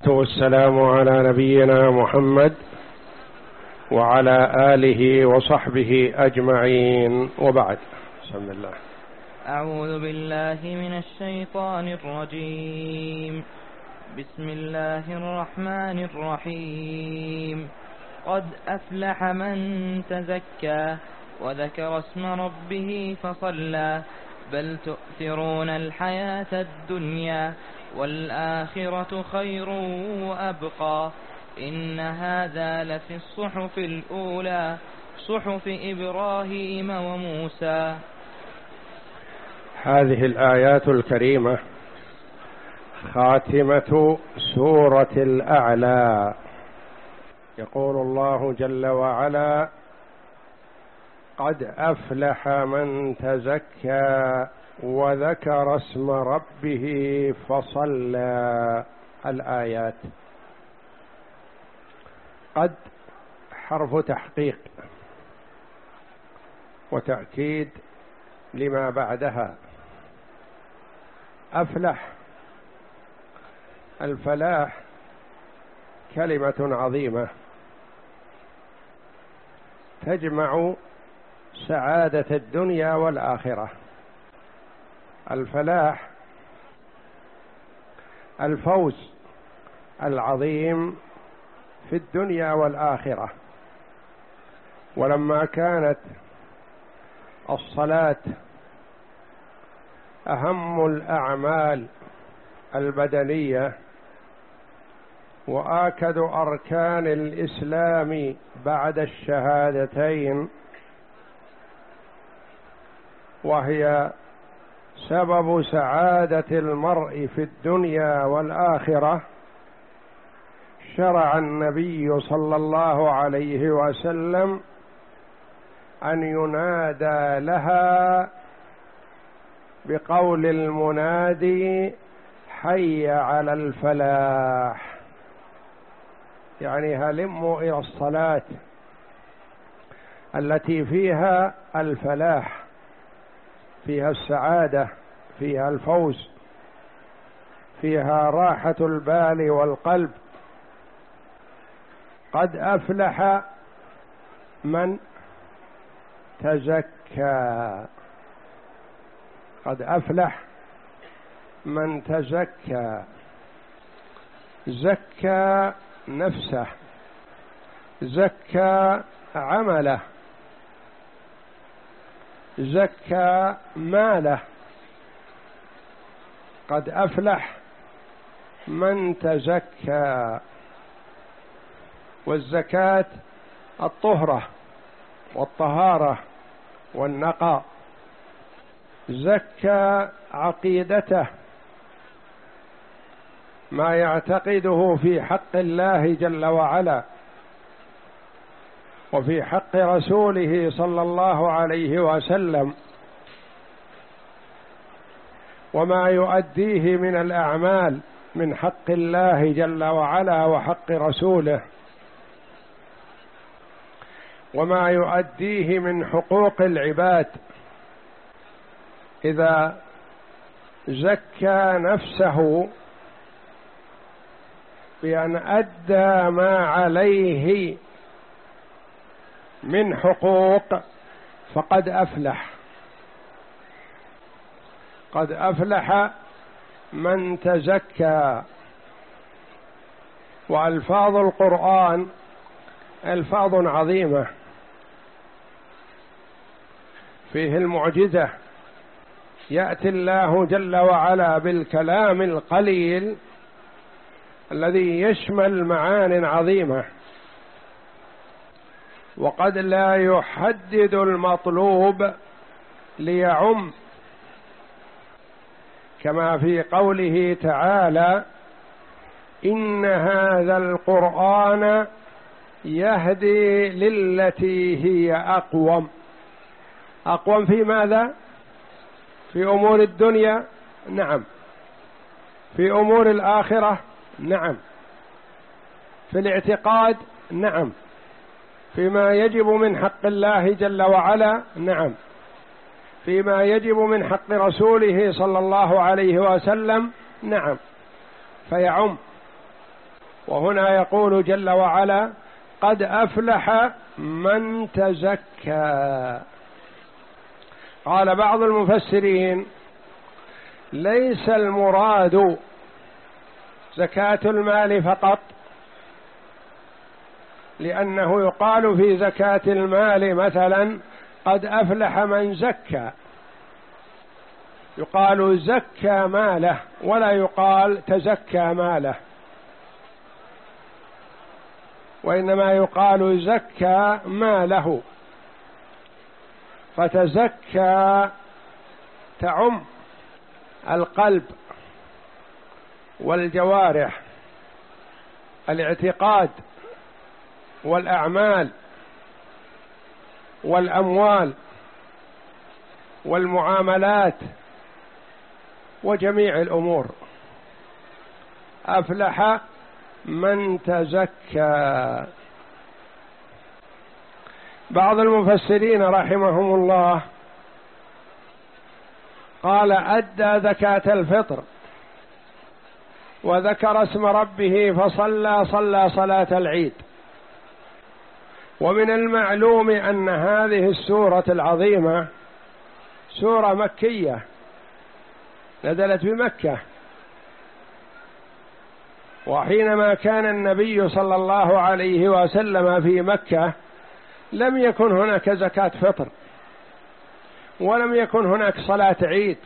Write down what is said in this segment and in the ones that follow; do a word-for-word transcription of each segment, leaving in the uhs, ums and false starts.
والسلام على نبينا محمد وعلى آله وصحبه أجمعين، وبعد. بسم الله. أعوذ بالله من الشيطان الرجيم. بسم الله الرحمن الرحيم. قد أفلح من تزكى وذكر اسم ربه فصلى بل تؤثرون الحياة الدنيا والآخرة خير وأبقى إن هذا لفي الصحف الأولى صحف إبراهيم وموسى. هذه الآيات الكريمة خاتمة سورة الأعلى. يقول الله جل وعلا: قد أفلح من تزكى وذكر اسم ربه فصلى. الآيات. قد حرف تحقيق وتأكيد لما بعدها. أفلح، الفلاح كلمة عظيمة تجمع سعادة الدنيا والآخرة. الفلاح الفوز العظيم في الدنيا والآخرة. ولما كانت الصلاة أهم الأعمال البدنية وآكد أركان الإسلام بعد الشهادتين، وهي سبب سعادة المرء في الدنيا والآخرة، شرع النبي صلى الله عليه وسلم أن ينادى لها بقول المنادي: حي على الفلاح، يعني هلموا إلى الصلاة التي فيها الفلاح، فيها السعادة، فيها الفوز، فيها راحة البال والقلب. قد أفلح من تزكى. قد أفلح من تزكى. زكى نفسه، زكى عمله، زكى ماله. قد أفلح من تزكى. والزكاة الطهرة والطهارة والنقاء. زكى عقيدته، ما يعتقده في حق الله جل وعلا وفي حق رسوله صلى الله عليه وسلم، وما يؤديه من الأعمال من حق الله جل وعلا وحق رسوله، وما يؤديه من حقوق العباد. إذا زكى نفسه بأن أدى ما عليه من حقوق فقد أفلح. قد أفلح من تزكى. وألفاظ القرآن ألفاظ عظيمة، فيه المعجزة. يأتي الله جل وعلا بالكلام القليل الذي يشمل معان عظيمة، وقد لا يحدد المطلوب ليعم، كما في قوله تعالى: إن هذا القرآن يهدي للتي هي أقوم. أقوم في ماذا؟ في أمور الدنيا، نعم. في أمور الآخرة، نعم. في الاعتقاد، نعم. فيما يجب من حق الله جل وعلا، نعم. فيما يجب من حق رسوله صلى الله عليه وسلم، نعم. فيعم. وهنا يقول جل وعلا قد أفلح من تزكى. قال بعض المفسرين ليس المراد زكاة المال فقط، لأنه يقال في زكاة المال مثلا قد أفلح من زكى، يقال زكى ماله ولا يقال تزكى ماله، وإنما يقال زكى ماله. فتزكى تعم القلب والجوارح، الاعتقاد والأعمال والأموال والمعاملات وجميع الأمور. أفلح من تزكى. بعض المفسرين رحمهم الله قال أدى زكاة الفطر وذكر اسم ربه فصلى صلى صلاة العيد. ومن المعلوم أن هذه السورة العظيمة سورة مكية نزلت بمكة، وحينما كان النبي صلى الله عليه وسلم في مكة لم يكن هناك زكاة فطر ولم يكن هناك صلاة عيد،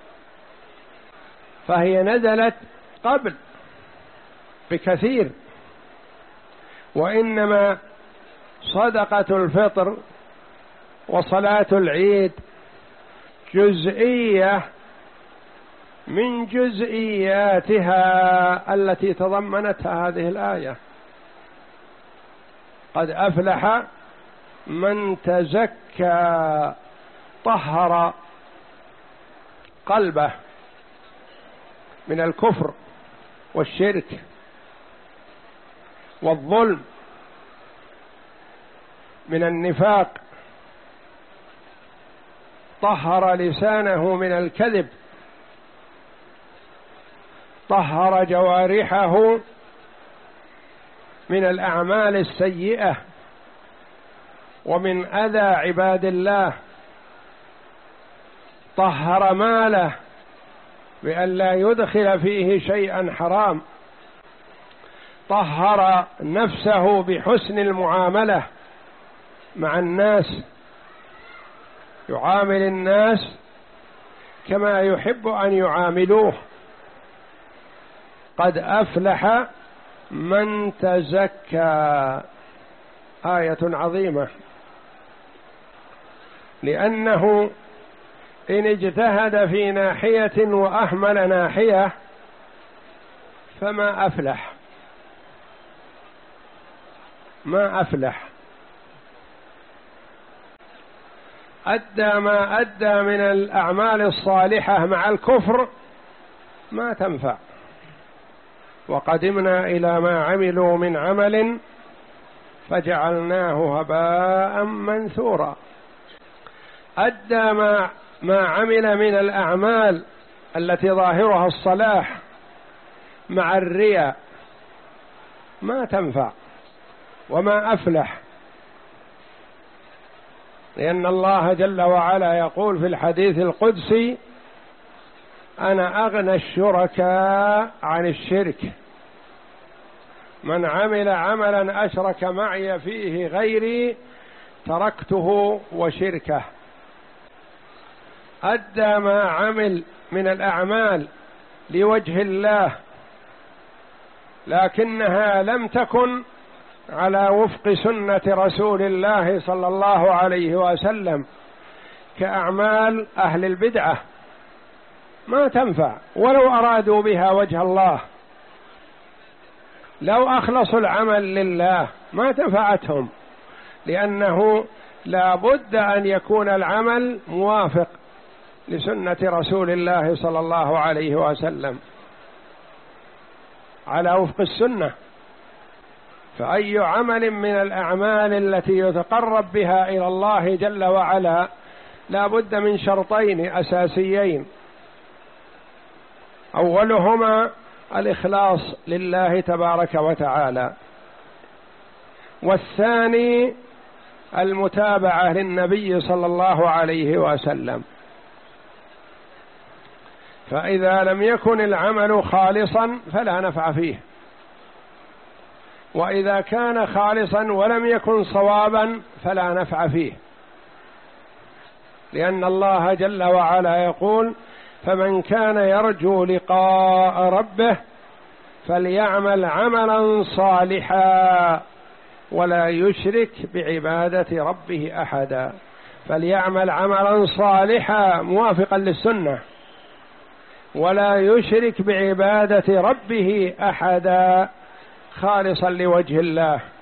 فهي نزلت قبل بكثير. وإنما صدقة الفطر وصلاة العيد جزئية من جزئياتها التي تضمنتها هذه الآية. قد أفلح من تزكى، طهر قلبه من الكفر والشرك والظلم، من النفاق، طهر لسانه من الكذب، طهر جوارحه من الأعمال السيئة ومن أذى عباد الله، طهر ماله بأن لا يدخل فيه شيئا حرام، طهر نفسه بحسن المعاملة مع الناس، يعامل الناس كما يحب أن يعاملوه. قد أفلح من تزكى، آية عظيمة، لأنه إن اجتهد في ناحية وأهمل ناحية فما أفلح، ما أفلح. أدى ما أدى من الأعمال الصالحة مع الكفر ما تنفع. وقدمنا إلى ما عملوا من عمل فجعلناه هباء منثورا. أدى ما ما عمل من الأعمال التي ظاهرها الصلاح مع الرياء ما تنفع وما أفلح، لأن الله جل وعلا يقول في الحديث القدسي: أنا أغنى الشركاء عن الشرك، من عمل عملا أشرك معي فيه غيري تركته وشركه. أدى ما عمل من الأعمال لوجه الله، لكنها لم تكن على وفق سنة رسول الله صلى الله عليه وسلم، كأعمال أهل البدعة ما تنفع ولو أرادوا بها وجه الله، لو أخلصوا العمل لله ما تنفعتهم، لأنه لا بد أن يكون العمل موافق لسنة رسول الله صلى الله عليه وسلم على وفق السنة. فأي عمل من الأعمال التي يتقرب بها إلى الله جل وعلا لا بد من شرطين أساسيين: أولهما الإخلاص لله تبارك وتعالى. والثاني المتابعة للنبي صلى الله عليه وسلم. فإذا لم يكن العمل خالصا فلا نفع فيه، وإذا كان خالصا ولم يكن صوابا فلا نفع فيه، لأن الله جل وعلا يقول: فمن كان يرجو لقاء ربه فليعمل عملا صالحا ولا يشرك بعبادة ربه أحدا. فليعمل عملا صالحا موافقا للسنة، ولا يشرك بعبادة ربه أحدا، خالصا لوجه الله.